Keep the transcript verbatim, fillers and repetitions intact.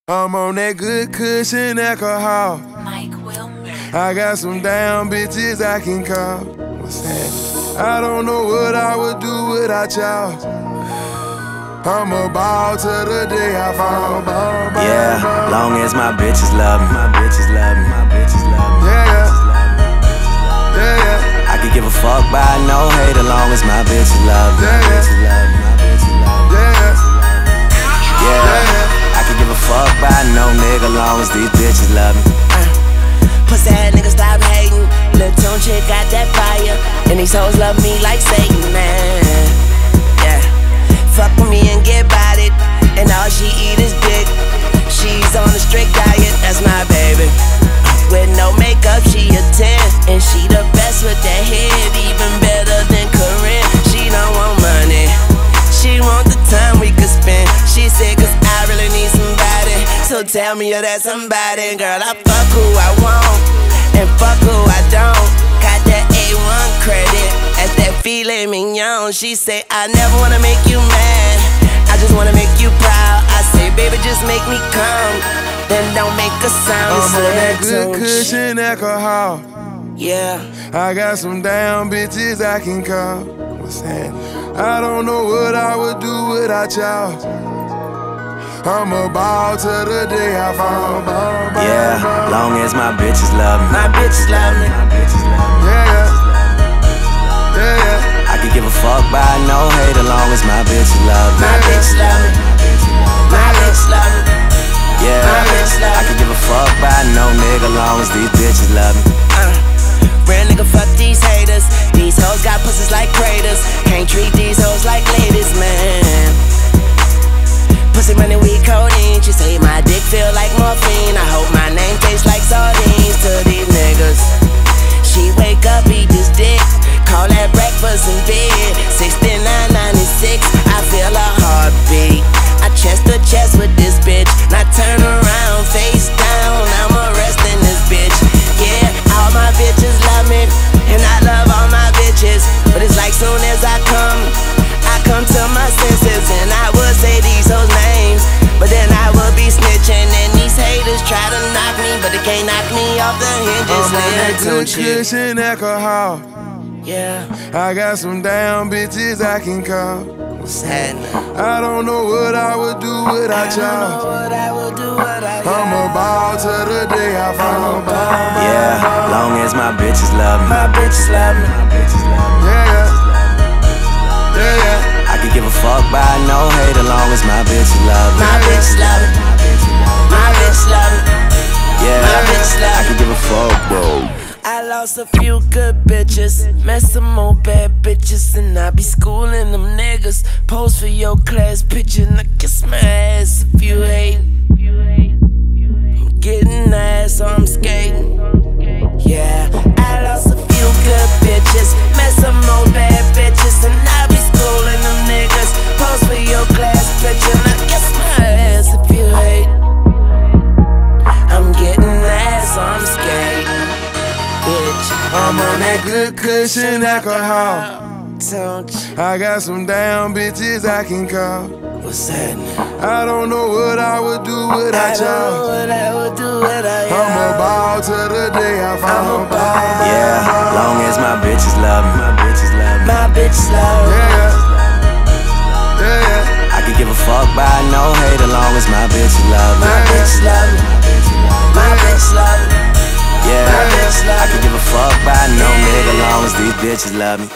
I'm on that good cushion alcohol. Mike Wilmer. I got some damn bitches I can call. What's that? I don't know what I would do without y'all. I'm a ball till the day I fall. Ball, ball, yeah, ball. Long as my bitches love me, my bitches love me, my bitches love me. Yeah, yeah, yeah, yeah. I could give a fuck by no hate as long as my bitches love me, my bitches love me, my bitches love me. Yeah, yeah, yeah. I could give a fuck by no nigga long as these bitches love me. Uh, pussy ass nigga stop hating. Lil' Tune chick got that fire, and these hoes love me like Satan, man. Yeah, fuck with me and get about it, and all she eat is dick. She's on a strict diet, that's my baby. With no makeup, she a ten, and she the best with that head, even better than Corinne. She don't want money, she want the time we could spend. She said, cause I really need somebody, so tell me you're that somebody. Girl, I fuck who I want, and fuck who I don't. Got that A one credit, that's that filet mignon. She say, I never wanna make you mad, I just wanna make you proud. I say, baby, just make me come, then don't make a sound. I'm on that good cushion alcohol. Yeah, I got some damn bitches I can call. What's that? I don't know what I would do without y'all. I'm a ball till the day I fall. Ball, ball, yeah, ball. Long as my bitches love me, my bitches love me, my bitches love me. Yeah, yeah, yeah, yeah. I could give a fuck by no hate as long as my bitches love me, my bitches love me, my bitches love me. Yeah, my bitches love me. I could give a fuck by no nigga long as these bitches love me. Uh, real nigga, fuck these haters. These hoes got pussies like craters. Can't treat these hoes like ladies, man. Pussy money, we codeine. She say my dick feel like morphine. I hope my name tastes like sardines to these niggas. She wake up, eat this dick, call that breakfast in bed. Sixty-nine ninety-six, I feel a heartbeat. I chest to chest with this bitch. Now turn around, face down, I'm arresting this bitch. Yeah, all my bitches love me, and I love all my bitches. But it's like soon as I come, I come to my senses, and I would say these hoes names, but then I would be snitching, and these haters try to knock me, but they can't knock me off the hinges. I'm on that good cushion alcohol. Yeah, I got some damn bitches I can call. what's happening? I don't know what I would do without y'all. What I will do, what I I'm a ball till the day I fall. Yeah, long as my bitches love me, my bitches love me, my bitches love me. Yeah, yeah, yeah, yeah. I could give a fuck by no hate as long as my bitches love me, my bitches love me, my bitches love me. Yeah, my bitches love me. I could give a fuck, bro. I lost a few good bitches, met some more bad bitches, and I be schooling them niggas. Pose for your class picture, and I kiss my ass if you hate. I'm getting ass, so I'm skating. Yeah, I lost a few good bitches, met some more bad bitches, and I be schooling them niggas. Pose for your class picture, and I kiss my ass if you hate. I'm getting ass, so I'm skating. I'm on that good cushion alcohol. Don't you? I got some damn bitches I can call. What's happening? I don't know what I would do without I don't know y'all. what I would do without y'all. I'm a ball till the day I fall. Yeah, long as my bitches love me, my bitches love me. My bitches love me. Yeah, yeah, yeah. I could give a fuck by no hate as long as my bitches love me, My bitches love me. My bitches love me. yeah, my bitches love I could give a fuck by no nigga long as these bitches love me.